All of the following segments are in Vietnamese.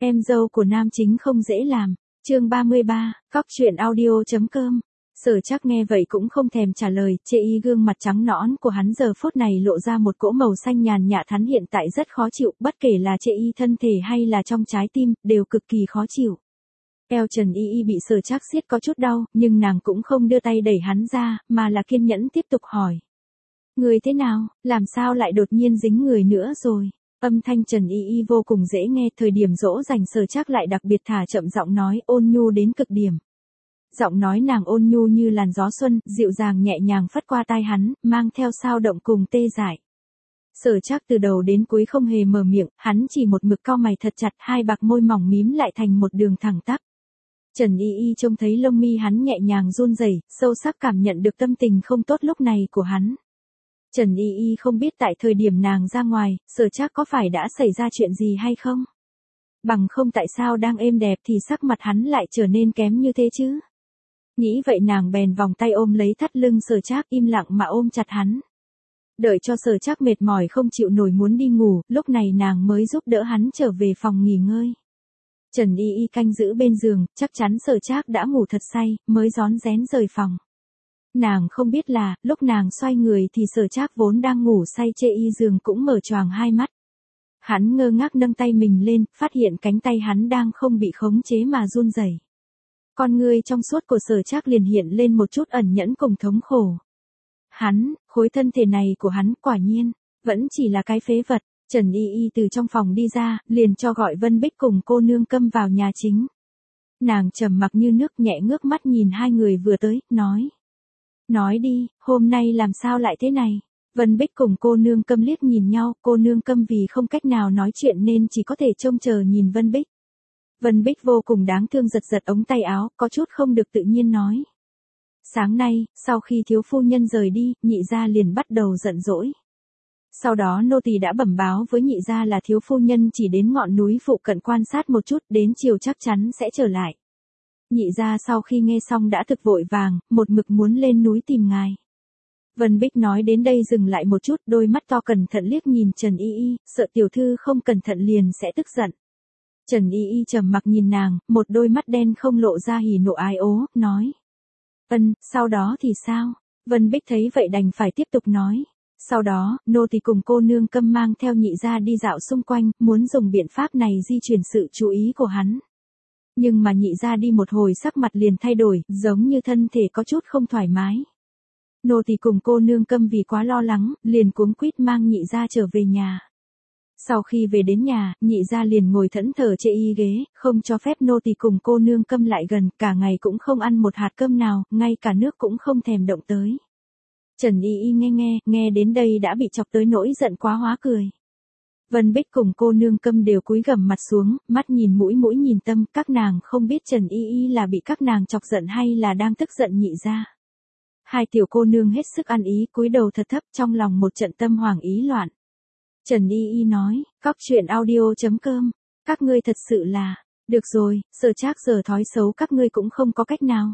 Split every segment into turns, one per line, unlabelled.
Em dâu của nam chính không dễ làm. Chương 33, Cóc truyện audio.com. Sở Trác nghe vậy cũng không thèm trả lời, chê y gương mặt trắng nõn của hắn giờ phút này lộ ra một cỗ màu xanh nhàn nhạt, hắn hiện tại rất khó chịu, bất kể là chê y thân thể hay là trong trái tim, đều cực kỳ khó chịu. Eo Trần Y Y bị Sở Trác siết có chút đau, nhưng nàng cũng không đưa tay đẩy hắn ra, mà là kiên nhẫn tiếp tục hỏi. Người thế nào, làm sao lại đột nhiên dính người nữa rồi? Âm thanh Trần Y Y vô cùng dễ nghe, thời điểm dỗ dành Sở Trác lại đặc biệt thả chậm giọng nói, ôn nhu đến cực điểm. Giọng nói nàng ôn nhu như làn gió xuân, dịu dàng nhẹ nhàng phất qua tai hắn, mang theo sao động cùng tê dại. Sở Trác từ đầu đến cuối không hề mở miệng, hắn chỉ một mực cau mày thật chặt, hai bạc môi mỏng mím lại thành một đường thẳng tắp. Trần Y Y trông thấy lông mi hắn nhẹ nhàng run rẩy, sâu sắc cảm nhận được tâm tình không tốt lúc này của hắn. Trần Y Y không biết tại thời điểm nàng ra ngoài, Sở Trác có phải đã xảy ra chuyện gì hay không? Bằng không tại sao đang êm đẹp thì sắc mặt hắn lại trở nên kém như thế chứ? Nghĩ vậy nàng bèn vòng tay ôm lấy thắt lưng Sở Trác, im lặng mà ôm chặt hắn. Đợi cho Sở Trác mệt mỏi không chịu nổi muốn đi ngủ, lúc này nàng mới giúp đỡ hắn trở về phòng nghỉ ngơi. Trần Y Y canh giữ bên giường, chắc chắn Sở Trác đã ngủ thật say, mới rón rén rời phòng. Nàng không biết là, lúc nàng xoay người thì Sở Trác vốn đang ngủ say chê y giường cũng mở choàng hai mắt. Hắn ngơ ngác nâng tay mình lên, phát hiện cánh tay hắn đang không bị khống chế mà run rẩy. Con ngươi trong suốt của Sở Trác liền hiện lên một chút ẩn nhẫn cùng thống khổ. Khối thân thể này của hắn quả nhiên, vẫn chỉ là cái phế vật. Trần Y Y từ trong phòng đi ra, liền cho gọi Vân Bích cùng cô nương Câm vào nhà chính. Nàng trầm mặc như nước nhẹ ngước mắt nhìn hai người vừa tới, nói. Nói đi, hôm nay làm sao lại thế này? Vân Bích cùng cô nương Câm liếc nhìn nhau, cô nương Câm vì không cách nào nói chuyện nên chỉ có thể trông chờ nhìn Vân Bích. Vân Bích vô cùng đáng thương giật giật ống tay áo, có chút không được tự nhiên nói. Sáng nay, sau khi thiếu phu nhân rời đi, nhị gia liền bắt đầu giận dỗi. Sau đó nô tỳ đã bẩm báo với nhị gia là thiếu phu nhân chỉ đến ngọn núi phụ cận quan sát một chút, đến chiều chắc chắn sẽ trở lại. Nhị gia sau khi nghe xong đã thực vội vàng, một mực muốn lên núi tìm ngài. Vân Bích nói đến đây dừng lại một chút, đôi mắt to cẩn thận liếc nhìn Trần Y Y, sợ tiểu thư không cẩn thận liền sẽ tức giận. Trần Y Y trầm mặc nhìn nàng, một đôi mắt đen không lộ ra hỉ nộ ái ố, nói. Sau đó thì sao? Vân Bích thấy vậy đành phải tiếp tục nói. Sau đó, nô tỳ cùng cô nương Câm mang theo nhị gia đi dạo xung quanh, muốn dùng biện pháp này di chuyển sự chú ý của hắn. Nhưng mà nhị gia đi một hồi sắc mặt liền thay đổi, giống như thân thể có chút không thoải mái. Nô tỳ cùng cô nương Câm vì quá lo lắng, liền cuống quýt mang nhị gia trở về nhà. Sau khi về đến nhà, nhị gia liền ngồi thẫn thờ chê y ghế, không cho phép nô tỳ cùng cô nương Câm lại gần, cả ngày cũng không ăn một hạt cơm nào, ngay cả nước cũng không thèm động tới. Trần Y Y nghe đến đây đã bị chọc tới nỗi giận quá hóa cười. Vân Bích cùng cô nương Câm đều cúi gằm mặt xuống, mắt nhìn mũi nhìn tâm, các nàng không biết Trần Y Y là bị các nàng chọc giận hay là đang tức giận nhị gia. Hai tiểu cô nương hết sức ăn ý, cúi đầu thật thấp, trong lòng một trận tâm hoảng ý loạn. Trần Y Y nói, Cóc truyện audio.com, các ngươi thật sự là, được rồi, Sở Trác giờ thói xấu các ngươi cũng không có cách nào.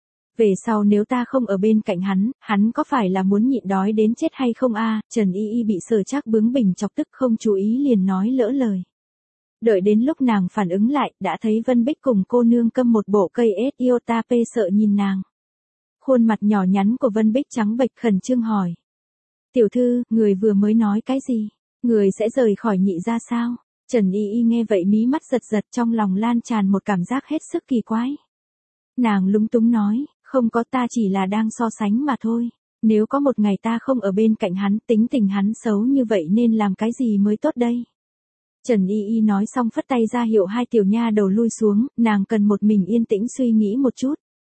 Về sau nếu ta không ở bên cạnh hắn có phải là muốn nhịn đói đến chết hay không a? Trần Y Y bị Sở Trác bướng bỉnh chọc tức không chú ý liền nói lỡ lời. Đợi đến lúc nàng phản ứng lại, đã thấy Vân Bích cùng cô nương Câm một bộ cây iota p sợ nhìn nàng. Khuôn mặt nhỏ nhắn của Vân Bích trắng bệch khẩn trương hỏi. Tiểu thư, người vừa mới nói cái gì? Người sẽ rời khỏi nhị gia sao? Trần Y Y nghe vậy mí mắt giật giật, trong lòng lan tràn một cảm giác hết sức kỳ quái. Nàng lúng túng nói, không có, ta chỉ là đang so sánh mà thôi. Nếu có một ngày ta không ở bên cạnh hắn, tính tình hắn xấu như vậy nên làm cái gì mới tốt đây? Trần Y Y nói xong phất tay ra hiệu hai tiểu nha đầu lui xuống, nàng cần một mình yên tĩnh suy nghĩ một chút.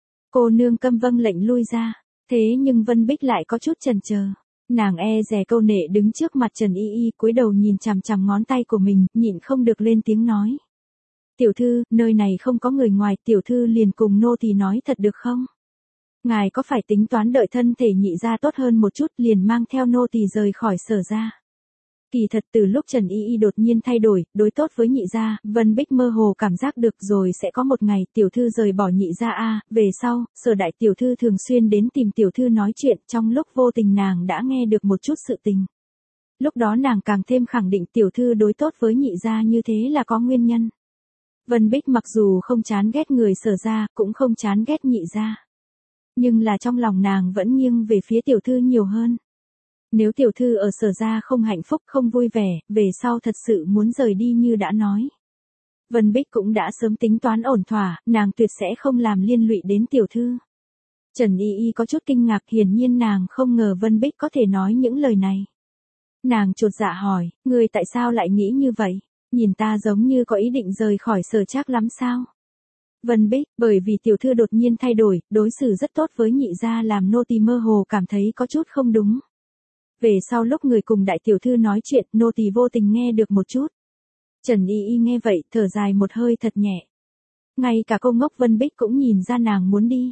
Cô nương Câm vâng lệnh lui ra, thế nhưng Vân Bích lại có chút chần chờ. Nàng e dè câu nệ đứng trước mặt Trần Y Y, cúi đầu nhìn chằm chằm ngón tay của mình, nhịn không được lên tiếng nói. Tiểu thư, nơi này không có người ngoài, tiểu thư liền cùng nô tỳ nói thật được không? Ngài có phải tính toán đợi thân thể nhị gia tốt hơn một chút liền mang theo nô tỳ rời khỏi Sở gia? Kỳ thật từ lúc Trần Y Y đột nhiên thay đổi, đối tốt với nhị gia, Vân Bích mơ hồ cảm giác được rồi sẽ có một ngày tiểu thư rời bỏ nhị gia về sau, Sở đại tiểu thư thường xuyên đến tìm tiểu thư nói chuyện, trong lúc vô tình nàng đã nghe được một chút sự tình. Lúc đó nàng càng thêm khẳng định tiểu thư đối tốt với nhị gia như thế là có nguyên nhân. Vân Bích mặc dù không chán ghét người Sở gia, cũng không chán ghét Nhị gia. Nhưng là trong lòng nàng vẫn nghiêng về phía tiểu thư nhiều hơn. Nếu tiểu thư ở Sở gia không hạnh phúc không vui vẻ, về sau thật sự muốn rời đi như đã nói. Vân Bích cũng đã sớm tính toán ổn thỏa, nàng tuyệt sẽ không làm liên lụy đến tiểu thư. Trần Y Y có chút kinh ngạc, hiển nhiên nàng không ngờ Vân Bích có thể nói những lời này. Nàng chột dạ hỏi, ngươi tại sao lại nghĩ như vậy? Nhìn ta giống như có ý định rời khỏi Sở Trác lắm sao? Vân Bích, bởi vì tiểu thư đột nhiên thay đổi, đối xử rất tốt với Nhị gia làm nô tỳ mơ hồ cảm thấy có chút không đúng. Về sau lúc người cùng đại tiểu thư nói chuyện, nô tỳ vô tình nghe được một chút. Trần Y Y nghe vậy, thở dài một hơi thật nhẹ. Ngay cả cô ngốc Vân Bích cũng nhìn ra nàng muốn đi.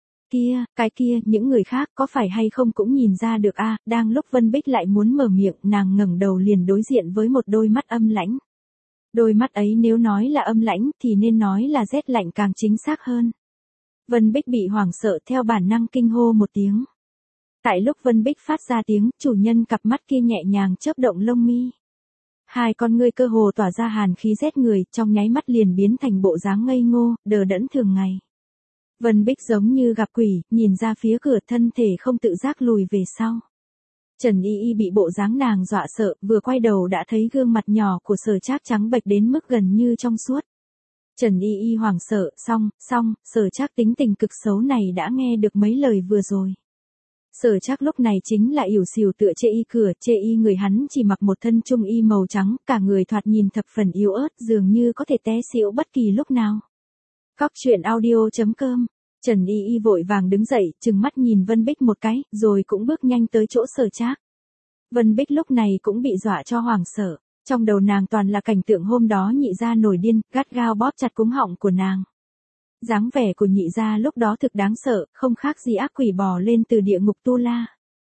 Cái kia, những người khác có phải hay không cũng nhìn ra được a. Đang lúc Vân Bích lại muốn mở miệng, nàng ngẩng đầu liền đối diện với một đôi mắt âm lãnh. Đôi mắt ấy nếu nói là âm lãnh thì nên nói là rét lạnh càng chính xác hơn. Vân Bích bị hoảng sợ theo bản năng kinh hô một tiếng. Tại lúc Vân Bích phát ra tiếng, chủ nhân cặp mắt kia nhẹ nhàng chớp động lông mi. Hai con ngươi cơ hồ tỏa ra hàn khí rét người, trong nháy mắt liền biến thành bộ dáng ngây ngô, đờ đẫn thường ngày. Vân Bích giống như gặp quỷ, nhìn ra phía cửa, thân thể không tự giác lùi về sau. Trần Y Y bị bộ dáng nàng dọa sợ, vừa quay đầu đã thấy gương mặt nhỏ của Sở Trác trắng bệch đến mức gần như trong suốt. Trần Y Y hoảng sợ, xong, Sở Trác tính tình cực xấu này đã nghe được mấy lời vừa rồi. Sở Trác lúc này chính là ỉu xìu tựa chê y cửa, chê y người hắn chỉ mặc một thân trung y màu trắng, cả người thoạt nhìn thập phần yếu ớt, dường như có thể té xỉu bất kỳ lúc nào. Cóc truyện audio.com. Trần Y Y vội vàng đứng dậy, trừng mắt nhìn Vân Bích một cái, rồi cũng bước nhanh tới chỗ Sở Trác. Vân Bích lúc này cũng bị dọa cho hoảng sợ, trong đầu nàng toàn là cảnh tượng hôm đó Nhị gia nổi điên, gắt gao bóp chặt cuống họng của nàng. Dáng vẻ của Nhị gia lúc đó thực đáng sợ, không khác gì ác quỷ bò lên từ địa ngục Tu La.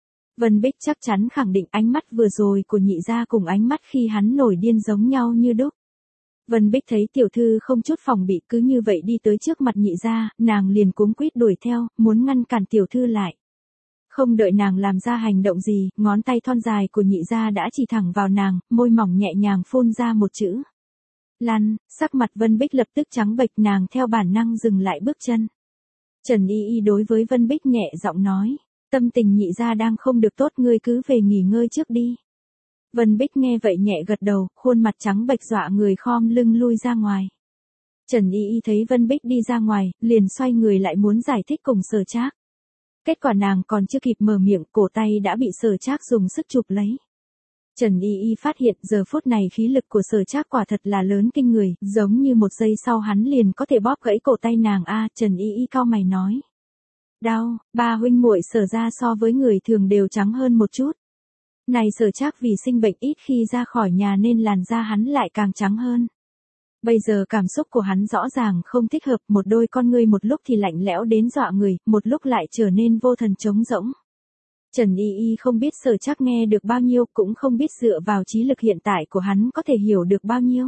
Vân Bích chắc chắn khẳng định ánh mắt vừa rồi của Nhị gia cùng ánh mắt khi hắn nổi điên giống nhau như đúc. Vân Bích thấy tiểu thư không chút phòng bị cứ như vậy đi tới trước mặt Nhị gia, nàng liền cuống quýt đuổi theo, muốn ngăn cản tiểu thư lại. Không đợi nàng làm ra hành động gì, ngón tay thon dài của Nhị gia đã chỉ thẳng vào nàng, môi mỏng nhẹ nhàng phun ra một chữ. Lăn, sắc mặt Vân Bích lập tức trắng bệch, nàng theo bản năng dừng lại bước chân. Trần Y Y đối với Vân Bích nhẹ giọng nói, tâm tình Nhị gia đang không được tốt, ngươi cứ về nghỉ ngơi trước đi. Vân Bích nghe vậy nhẹ gật đầu, khuôn mặt trắng bệch dọa người khom lưng lui ra ngoài. Trần Y Y thấy Vân Bích đi ra ngoài, liền xoay người lại muốn giải thích cùng Sở Trác. Kết quả nàng còn chưa kịp mở miệng, cổ tay đã bị Sở Trác dùng sức chụp lấy. Trần Y Y phát hiện giờ phút này khí lực của Sở Trác quả thật là lớn kinh người, giống như một giây sau hắn liền có thể bóp gãy cổ tay nàng a. Trần Y Y cau mày nói. Đau, ba huynh muội Sở gia so với người thường đều trắng hơn một chút. Này Sở Trác vì sinh bệnh ít khi ra khỏi nhà nên làn da hắn lại càng trắng hơn. Bây giờ cảm xúc của hắn rõ ràng không thích hợp, một đôi con ngươi một lúc thì lạnh lẽo đến dọa người, một lúc lại trở nên vô thần trống rỗng. Trần Y Y không biết Sở Trác nghe được bao nhiêu, cũng không biết dựa vào trí lực hiện tại của hắn có thể hiểu được bao nhiêu.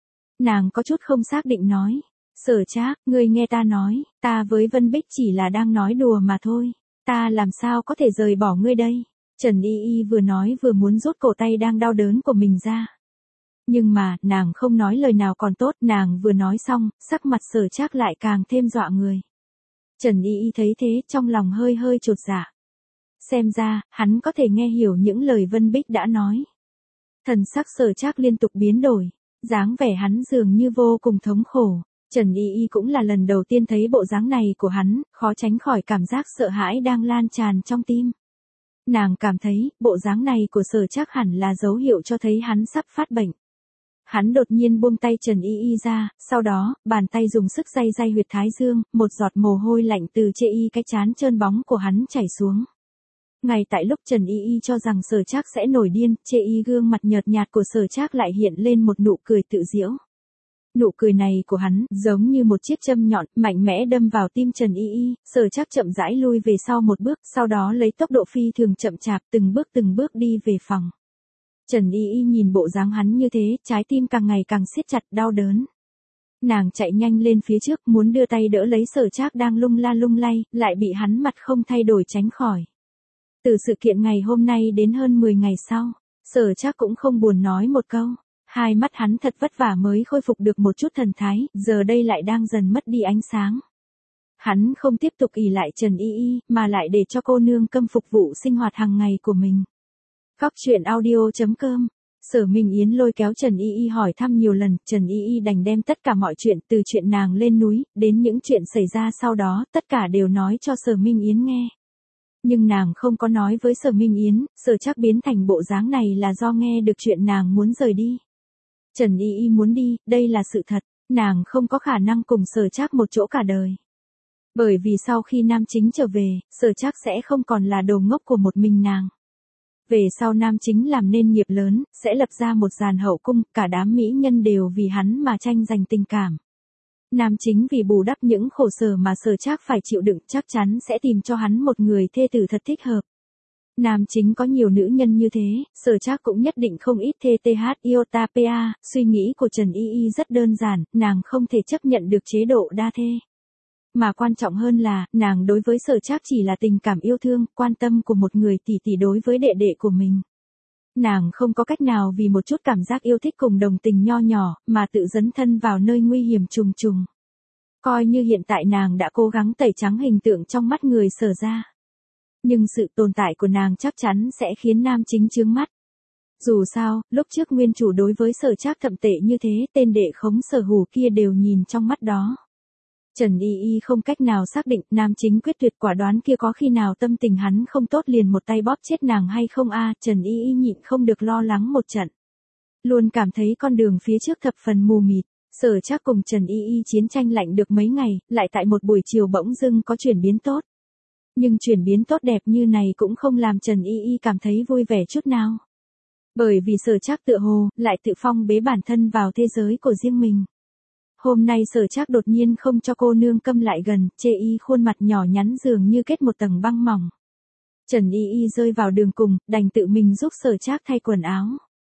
Nàng có chút không xác định nói, Sở Trác, ngươi nghe ta nói, ta với Vân Bích chỉ là đang nói đùa mà thôi, ta làm sao có thể rời bỏ ngươi đây. Trần Y Y vừa nói vừa muốn rút cổ tay đang đau đớn của mình ra. Nhưng mà, nàng không nói lời nào còn tốt, nàng vừa nói xong, sắc mặt Sở Trác lại càng thêm dọa người. Trần Y Y thấy thế, trong lòng hơi hơi chột dạ. Xem ra, hắn có thể nghe hiểu những lời Vân Bích đã nói. Thần sắc Sở Trác liên tục biến đổi, dáng vẻ hắn dường như vô cùng thống khổ. Trần Y Y cũng là lần đầu tiên thấy bộ dáng này của hắn, khó tránh khỏi cảm giác sợ hãi đang lan tràn trong tim. Nàng cảm thấy, bộ dáng này của Sở Trác hẳn là dấu hiệu cho thấy hắn sắp phát bệnh. Hắn đột nhiên buông tay Trần Y Y ra, sau đó, bàn tay dùng sức day day huyệt thái dương, một giọt mồ hôi lạnh từ chê y cái trán trơn bóng của hắn chảy xuống. Ngay tại lúc Trần Y Y cho rằng Sở Trác sẽ nổi điên, chê y gương mặt nhợt nhạt của Sở Trác lại hiện lên một nụ cười tự giễu. Nụ cười này của hắn, giống như một chiếc châm nhọn, mạnh mẽ đâm vào tim Trần Y Y, Sở Trác chậm rãi lui về sau một bước, sau đó lấy tốc độ phi thường chậm chạp từng bước đi về phòng. Trần Y Y nhìn bộ dáng hắn như thế, trái tim càng ngày càng siết chặt, đau đớn. Nàng chạy nhanh lên phía trước, muốn đưa tay đỡ lấy Sở Trác đang lung la lung lay, lại bị hắn mặt không thay đổi tránh khỏi. Từ sự kiện ngày hôm nay đến hơn 10 ngày sau, Sở Trác cũng không buồn nói một câu. Hai mắt hắn thật vất vả mới khôi phục được một chút thần thái, giờ đây lại đang dần mất đi ánh sáng. Hắn không tiếp tục ỷ lại Trần Y Y, mà lại để cho cô nương Câm phục vụ sinh hoạt hàng ngày của mình. Góc truyện audio.com. Sở Minh Yến lôi kéo Trần Y Y hỏi thăm nhiều lần, Trần Y Y đành đem tất cả mọi chuyện từ chuyện nàng lên núi, đến những chuyện xảy ra sau đó, tất cả đều nói cho Sở Minh Yến nghe. Nhưng nàng không có nói với Sở Minh Yến, Sở Trác biến thành bộ dáng này là do nghe được chuyện nàng muốn rời đi. Trần Y Y muốn đi, đây là sự thật, nàng không có khả năng cùng Sở Trác một chỗ cả đời. Bởi vì sau khi nam chính trở về, Sở Trác sẽ không còn là đồ ngốc của một mình nàng. Về sau nam chính làm nên nghiệp lớn, sẽ lập ra một dàn hậu cung, cả đám mỹ nhân đều vì hắn mà tranh giành tình cảm. Nam chính vì bù đắp những khổ sở mà Sở Trác phải chịu đựng chắc chắn sẽ tìm cho hắn một người thê tử thật thích hợp. Nam chính có nhiều nữ nhân như thế, Sở Trác cũng nhất định không ít TTH iota pa, suy nghĩ của Trần Y Y rất đơn giản, nàng không thể chấp nhận được chế độ đa thê. Mà quan trọng hơn là, nàng đối với Sở Trác chỉ là tình cảm yêu thương, quan tâm của một người tỷ tỷ đối với đệ đệ của mình. Nàng không có cách nào vì một chút cảm giác yêu thích cùng đồng tình nho nhỏ, mà tự dấn thân vào nơi nguy hiểm trùng trùng. Coi như hiện tại nàng đã cố gắng tẩy trắng hình tượng trong mắt người Sở gia. Nhưng sự tồn tại của nàng chắc chắn sẽ khiến nam chính chướng mắt. Dù sao, lúc trước nguyên chủ đối với Sở Trác thậm tệ như thế, tên đệ khống Sở Hủ kia đều nhìn trong mắt đó. Trần Y Y không cách nào xác định nam chính quyết tuyệt quả đoán kia có khi nào tâm tình hắn không tốt liền một tay bóp chết nàng hay không Trần Y Y nhịn không được lo lắng một trận. Luôn cảm thấy con đường phía trước thập phần mù mịt, Sở Trác cùng Trần Y Y chiến tranh lạnh được mấy ngày, lại tại một buổi chiều bỗng dưng có chuyển biến tốt. Nhưng chuyển biến tốt đẹp như này cũng không làm Trần Y Y cảm thấy vui vẻ chút nào. Bởi vì Sở Trác tựa hồ, lại tự phong bế bản thân vào thế giới của riêng mình. Hôm nay Sở Trác đột nhiên không cho cô nương Câm lại gần, chê y khuôn mặt nhỏ nhắn dường như kết một tầng băng mỏng. Trần Y Y rơi vào đường cùng, đành tự mình giúp Sở Trác thay quần áo.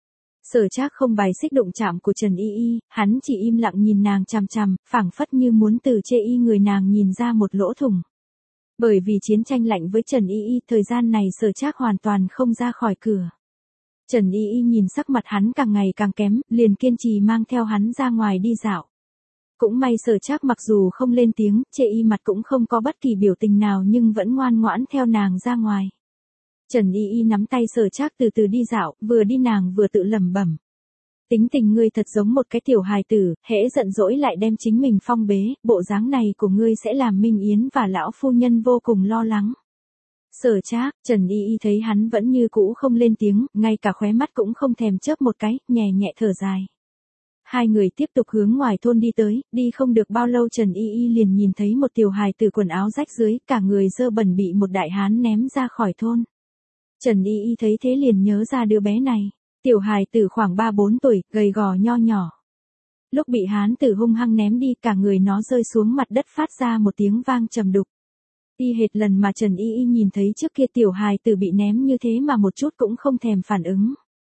Sở Trác không bài xích đụng chạm của Trần Y Y, hắn chỉ im lặng nhìn nàng chằm chằm, phảng phất như muốn từ chê y người nàng nhìn ra một lỗ thủng. Bởi vì chiến tranh lạnh với Trần Y Y, thời gian này Sở Trác hoàn toàn không ra khỏi cửa. Trần Y Y nhìn sắc mặt hắn càng ngày càng kém, liền kiên trì mang theo hắn ra ngoài đi dạo. Cũng may Sở Trác mặc dù không lên tiếng, chê y mặt cũng không có bất kỳ biểu tình nào nhưng vẫn ngoan ngoãn theo nàng ra ngoài. Trần Y Y nắm tay Sở Trác từ từ đi dạo, vừa đi nàng vừa tự lẩm bẩm. Tính tình ngươi thật giống một cái tiểu hài tử, hễ giận dỗi lại đem chính mình phong bế, bộ dáng này của ngươi sẽ làm Minh Yến và lão phu nhân vô cùng lo lắng. Sở Trác, Trần Y Y thấy hắn vẫn như cũ không lên tiếng, ngay cả khóe mắt cũng không thèm chớp một cái, nhẹ nhẹ thở dài. Hai người tiếp tục hướng ngoài thôn đi tới, đi không được bao lâu Trần Y Y liền nhìn thấy một tiểu hài tử quần áo rách dưới, cả người dơ bẩn bị một đại hán ném ra khỏi thôn. Trần Y Y thấy thế liền nhớ ra đứa bé này, tiểu hài tử khoảng 3-4 tuổi, gầy gò nho nhỏ. Lúc bị hán tử hung hăng ném đi, cả người nó rơi xuống mặt đất phát ra một tiếng vang trầm đục. Y hệt lần mà Trần Y Y nhìn thấy trước kia tiểu hài tử bị ném như thế mà một chút cũng không thèm phản ứng.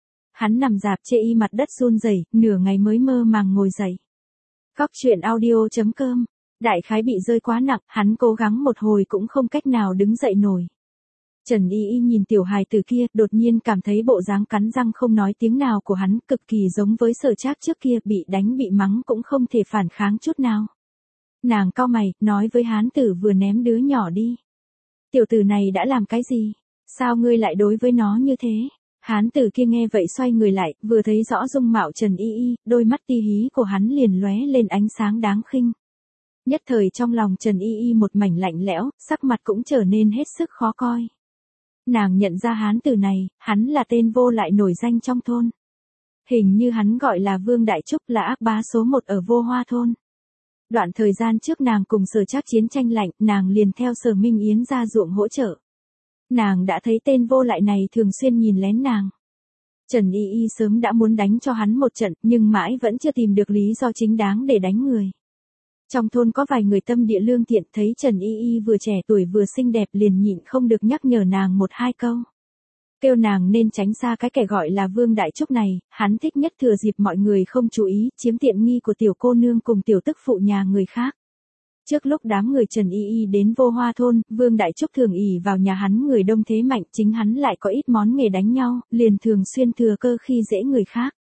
Hắn nằm rạp chê y mặt đất run rẩy, nửa ngày mới mơ màng ngồi dậy. Góc truyện audio.com. Đại khái bị rơi quá nặng, hắn cố gắng một hồi cũng không cách nào đứng dậy nổi. Trần Y Y nhìn tiểu hài tử kia, đột nhiên cảm thấy bộ dáng cắn răng không nói tiếng nào của hắn cực kỳ giống với Sở Trác trước kia, bị đánh bị mắng cũng không thể phản kháng chút nào. Nàng cau mày, nói với hán tử vừa ném đứa nhỏ đi. Tiểu tử này đã làm cái gì? Sao ngươi lại đối với nó như thế? Hán tử kia nghe vậy xoay người lại, vừa thấy rõ dung mạo Trần Y Y, đôi mắt ti hí của hắn liền lóe lên ánh sáng đáng khinh. Nhất thời trong lòng Trần Y Y một mảnh lạnh lẽo, sắc mặt cũng trở nên hết sức khó coi. Nàng nhận ra hán tử này, hắn là tên vô lại nổi danh trong thôn. Hình như hắn gọi là Vương Đại Trúc, là ác bá số 1 ở Vô Hoa thôn. Đoạn thời gian trước nàng cùng Sở Trác chiến tranh lạnh, nàng liền theo Sở Minh Yến ra ruộng hỗ trợ. Nàng đã thấy tên vô lại này thường xuyên nhìn lén nàng. Trần Y Y sớm đã muốn đánh cho hắn một trận, nhưng mãi vẫn chưa tìm được lý do chính đáng để đánh người. Trong thôn có vài người tâm địa lương thiện, thấy Trần Y Y vừa trẻ tuổi vừa xinh đẹp liền nhịn không được nhắc nhở nàng 1-2 câu. Kêu nàng nên tránh xa cái kẻ gọi là Vương Đại Trúc này, hắn thích nhất thừa dịp mọi người không chú ý, chiếm tiện nghi của tiểu cô nương cùng tiểu tức phụ nhà người khác. Trước lúc đám người Trần Y Y đến Vô Hoa thôn, Vương Đại Trúc thường ỷ vào nhà hắn người đông thế mạnh, chính hắn lại có ít món nghề đánh nhau, liền thường xuyên thừa cơ khi dễ người khác.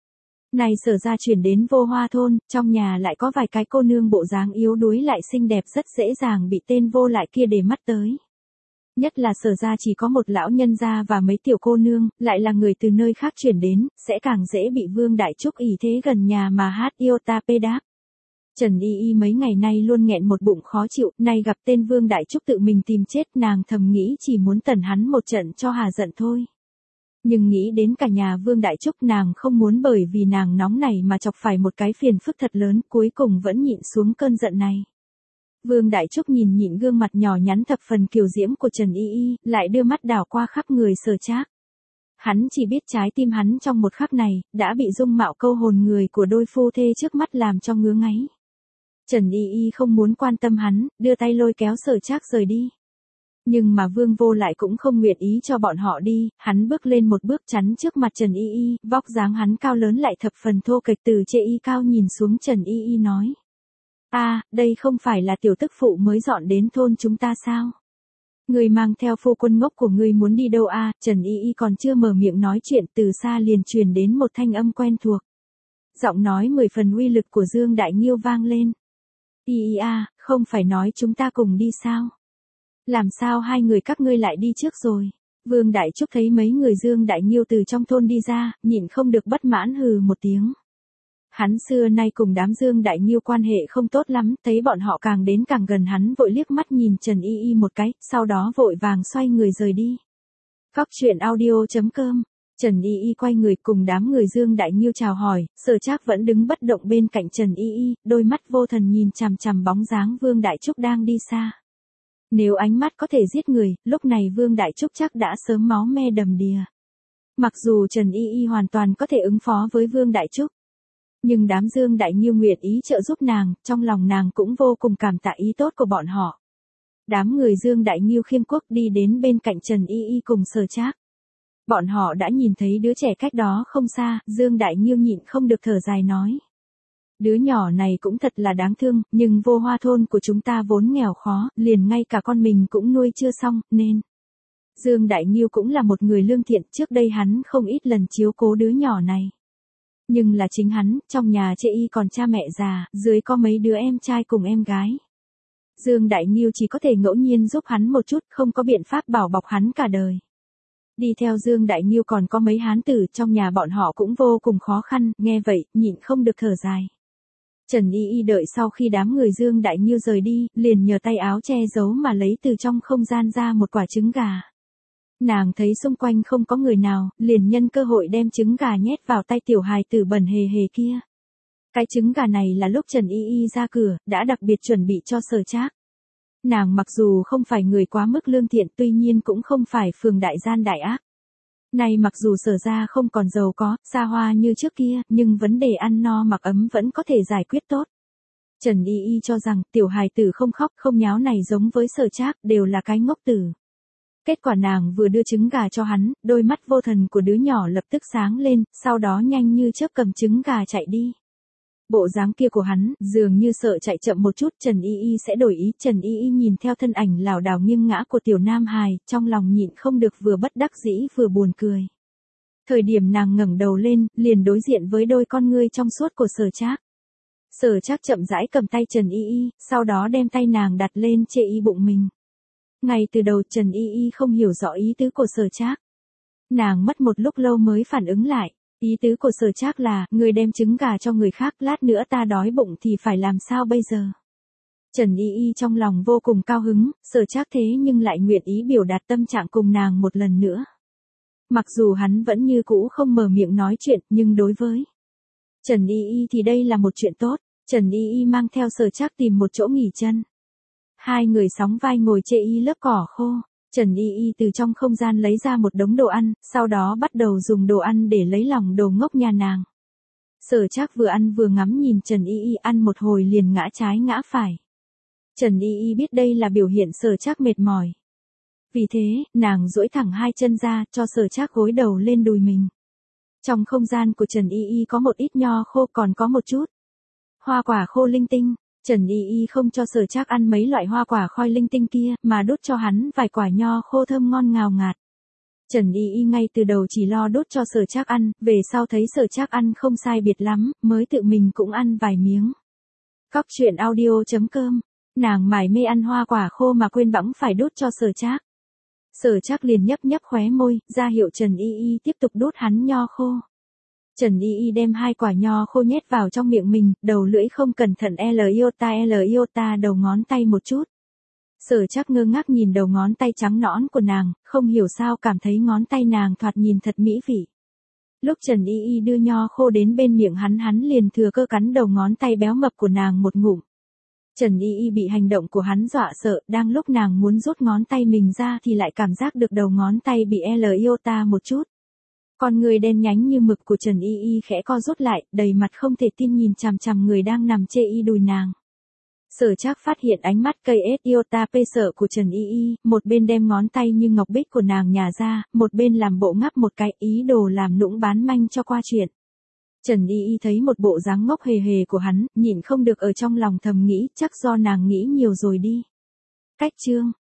Này Sở ra chuyển đến Vô Hoa thôn, trong nhà lại có vài cái cô nương bộ dáng yếu đuối lại xinh đẹp rất dễ dàng bị tên vô lại kia để mắt tới. Nhất là Sở ra chỉ có một lão nhân gia và mấy tiểu cô nương, lại là người từ nơi khác chuyển đến, sẽ càng dễ bị Vương Đại Trúc ỷ thế gần nhà mà hát yêu ta pê đáp. Trần Y Y mấy ngày nay luôn nghẹn một bụng khó chịu, nay gặp tên Vương Đại Trúc tự mình tìm chết, nàng thầm nghĩ chỉ muốn tẩn hắn một trận cho hà giận thôi. Nhưng nghĩ đến cả nhà Vương Đại Trúc nàng không muốn bởi vì nàng nóng này mà chọc phải một cái phiền phức thật lớn, cuối cùng vẫn nhịn xuống cơn giận này. Vương Đại Trúc nhìn gương mặt nhỏ nhắn thập phần kiều diễm của Trần Y Y, lại đưa mắt đảo qua khắp người Sở Trác. Hắn chỉ biết trái tim hắn trong một khắc này, đã bị dung mạo câu hồn người của đôi phu thê trước mắt làm cho ngứa ngáy. Trần Y Y không muốn quan tâm hắn, đưa tay lôi kéo Sở Trác rời đi. Nhưng mà Vương Vô lại cũng không nguyện ý cho bọn họ đi, hắn bước lên một bước chắn trước mặt Trần Y Y, vóc dáng hắn cao lớn lại thập phần thô kệch, từ trên y cao nhìn xuống Trần Y Y nói. Đây không phải là tiểu tức phụ mới dọn đến thôn chúng ta sao? Người mang theo phu quân ngốc của người muốn đi đâu Trần Y Y còn chưa mở miệng nói chuyện, từ xa liền truyền đến một thanh âm quen thuộc. Giọng nói 10 phần uy lực của Dương Đại Nghiêu vang lên. Y không phải nói chúng ta cùng đi sao? Làm sao hai người các ngươi lại đi trước rồi? Vương Đại Trúc thấy mấy người Dương Đại Nghiêu từ trong thôn đi ra, nhịn không được bất mãn hừ một tiếng. Hắn xưa nay cùng đám Dương Đại Nghiêu quan hệ không tốt lắm, thấy bọn họ càng đến càng gần hắn vội liếc mắt nhìn Trần Y Y một cái, sau đó vội vàng xoay người rời đi. Cóc truyện audio.com. Trần Y Y quay người cùng đám người Dương Đại Nghiêu chào hỏi, Sở Trác vẫn đứng bất động bên cạnh Trần Y Y, đôi mắt vô thần nhìn chằm chằm bóng dáng Vương Đại Trúc đang đi xa. Nếu ánh mắt có thể giết người, lúc này Vương Đại Trúc chắc đã sớm máu me đầm đìa. Mặc dù Trần Y Y hoàn toàn có thể ứng phó với Vương Đại Trúc, nhưng đám Dương Đại Nghiêu nguyện ý trợ giúp nàng, trong lòng nàng cũng vô cùng cảm tạ ý tốt của bọn họ. Đám người Dương Đại Nghiêu khiêm quốc đi đến bên cạnh Trần Y Y cùng Sở Trác. Bọn họ đã nhìn thấy đứa trẻ cách đó không xa, Dương Đại Nghiêu nhịn không được thở dài nói. Đứa nhỏ này cũng thật là đáng thương, nhưng Vô Hoa thôn của chúng ta vốn nghèo khó, liền ngay cả con mình cũng nuôi chưa xong, nên. Dương Đại Nghiêu cũng là một người lương thiện, trước đây hắn không ít lần chiếu cố đứa nhỏ này. Nhưng là chính hắn, trong nhà chê y còn cha mẹ già, dưới có mấy đứa em trai cùng em gái. Dương Đại Nghiêu chỉ có thể ngẫu nhiên giúp hắn một chút, không có biện pháp bảo bọc hắn cả đời. Đi theo Dương Đại Nghiêu còn có mấy hán tử, trong nhà bọn họ cũng vô cùng khó khăn, nghe vậy, nhịn không được thở dài. Trần Y Y đợi sau khi đám người Dương Đại Nghiêu rời đi, liền nhờ tay áo che giấu mà lấy từ trong không gian ra một quả trứng gà. Nàng thấy xung quanh không có người nào, liền nhân cơ hội đem trứng gà nhét vào tay tiểu hài tử bẩn hề hề kia. Cái trứng gà này là lúc Trần Y Y ra cửa, đã đặc biệt chuẩn bị cho Sở Trác. Nàng mặc dù không phải người quá mức lương thiện, tuy nhiên cũng không phải phường đại gian đại ác. Này mặc dù Sở ra không còn giàu có, xa hoa như trước kia, nhưng vấn đề ăn no mặc ấm vẫn có thể giải quyết tốt. Trần Y Y cho rằng, tiểu hài tử không khóc không nháo này giống với Sở Trác, đều là cái ngốc tử. Kết quả nàng vừa đưa trứng gà cho hắn, đôi mắt vô thần của đứa nhỏ lập tức sáng lên, sau đó nhanh như chớp cầm trứng gà chạy đi. Bộ dáng kia của hắn, dường như sợ chạy chậm một chút, Trần Y Y sẽ đổi ý. Trần Y Y nhìn theo thân ảnh lảo đảo nghiêng ngã của tiểu nam hài, trong lòng nhịn không được vừa bất đắc dĩ vừa buồn cười. Thời điểm nàng ngẩng đầu lên, liền đối diện với đôi con ngươi trong suốt của Sở Trác. Sở Trác chậm rãi cầm tay Trần Y Y, sau đó đem tay nàng đặt lên trên y bụng mình. Ngay từ đầu Trần Y Y không hiểu rõ ý tứ của Sở Trác. Nàng mất một lúc lâu mới phản ứng lại. Ý tứ của Sở Trác là, người đem trứng gà cho người khác, lát nữa ta đói bụng thì phải làm sao bây giờ? Trần Y Y trong lòng vô cùng cao hứng, Sở Trác thế nhưng lại nguyện ý biểu đạt tâm trạng cùng nàng một lần nữa. Mặc dù hắn vẫn như cũ không mở miệng nói chuyện, nhưng đối với Trần Y Y thì đây là một chuyện tốt. Trần Y Y mang theo Sở Trác tìm một chỗ nghỉ chân. Hai người sóng vai ngồi trên y lớp cỏ khô. Trần Y Y từ trong không gian lấy ra một đống đồ ăn, sau đó bắt đầu dùng đồ ăn để lấy lòng đồ ngốc nhà nàng. Sở Trác vừa ăn vừa ngắm nhìn Trần Y Y ăn một hồi liền ngã trái ngã phải. Trần Y Y biết đây là biểu hiện Sở Trác mệt mỏi. Vì thế, nàng duỗi thẳng hai chân ra cho Sở Trác gối đầu lên đùi mình. Trong không gian của Trần Y Y có một ít nho khô, còn có một chút hoa quả khô linh tinh. Trần Y Y không cho Sở Trác ăn mấy loại hoa quả khoi linh tinh kia, mà đút cho hắn vài quả nho khô thơm ngon ngào ngạt. Trần Y Y ngay từ đầu chỉ lo đút cho Sở Trác ăn, về sau thấy Sở Trác ăn không sai biệt lắm, mới tự mình cũng ăn vài miếng. Cóc truyện audio.com, nàng mải mê ăn hoa quả khô mà quên bẵng phải đút cho Sở Trác. Sở Trác liền nhấp nhấp khóe môi, ra hiệu Trần Y Y tiếp tục đút hắn nho khô. Trần Y Y đem 2 quả nho khô nhét vào trong miệng mình, đầu lưỡi không cẩn thận L iota đầu ngón tay một chút. Sở Trác ngơ ngác nhìn đầu ngón tay trắng nõn của nàng, không hiểu sao cảm thấy ngón tay nàng thoạt nhìn thật mỹ vị. Lúc Trần Y Y đưa nho khô đến bên miệng hắn liền thừa cơ cắn đầu ngón tay béo mập của nàng một ngụm. Trần Y Y bị hành động của hắn dọa sợ, đang lúc nàng muốn rút ngón tay mình ra thì lại cảm giác được đầu ngón tay bị L iota một chút. Con người đen nhánh như mực của Trần Y Y khẽ co rút lại, đầy mặt không thể tin nhìn chằm chằm người đang nằm chê y đùi nàng. Sở Trác phát hiện ánh mắt cây iota pê sợ của Trần Y Y, một bên đem ngón tay như ngọc bích của nàng nhả ra, một bên làm bộ ngắp một cái, ý đồ làm nũng bán manh cho qua chuyện. Trần Y Y thấy một bộ dáng ngốc hề hề của hắn, nhịn không được ở trong lòng thầm nghĩ, chắc do nàng nghĩ nhiều rồi đi. Cách chương